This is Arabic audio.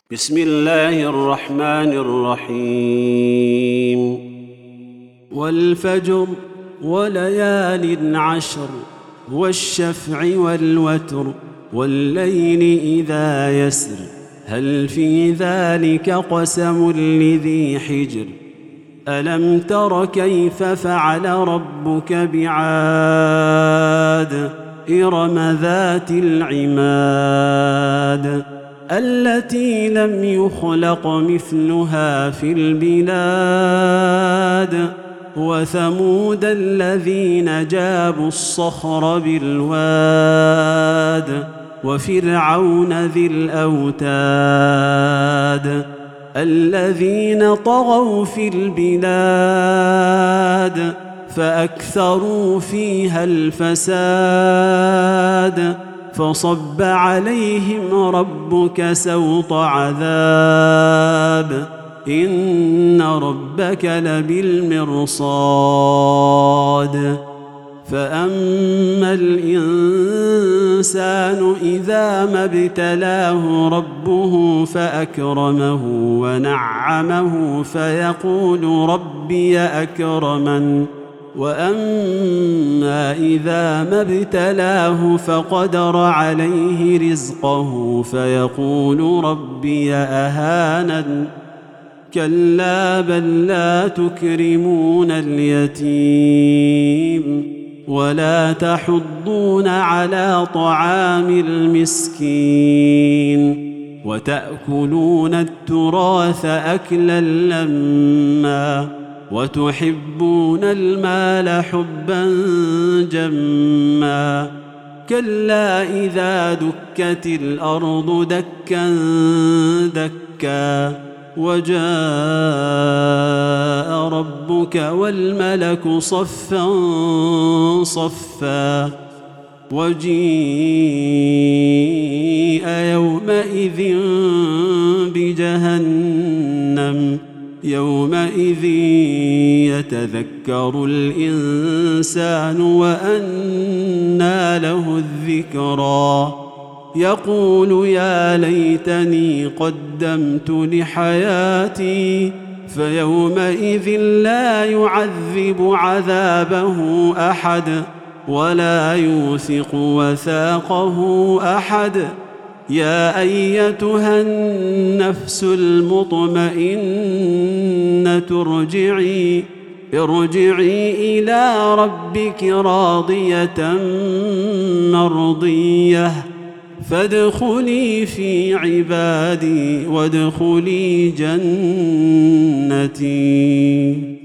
بسم الله الرحمن الرحيم والفجر وليال عشر والشفع والوتر والليل إذا يسر هل في ذلك قسم لذي حجر ألم تر كيف فعل ربك بعاد إرم ذات العماد التي لم يخلق مثلها في البلاد وثمود الذين جابوا الصخر بالواد وفرعون ذي الأوتاد الذين طغوا في البلاد فأكثروا فيها الفساد فصب عليهم ربك سوط عذاب إن ربك لبالمرصاد فأما الإنسان إذا ما ابتلاه ربه فأكرمه ونعمه فيقول ربي أكرمن وأما إذا ما ابتلاه فقدر عليه رزقه فيقول ربي أهانن كلا بل لا تكرمون اليتيم ولا تحضون على طعام المسكين وتأكلون التراث أكلا لما وتحبون المال حبا جما كلا إذا دكت الأرض دكا دكا وجاء ربك والملك صفا صفا وجيء يومئذ بجهنم يومئذ يتذكر الإنسان وأنى له الذكرى يقول يا ليتني قدمت لحياتي فيومئذ لا يعذب عذابه أحد ولا يوثق وثاقه أحد يا أيتها النفس المطمئنة ارجعي إلى ربك راضية مرضية فادخلي في عبادي وادخلي جنتي.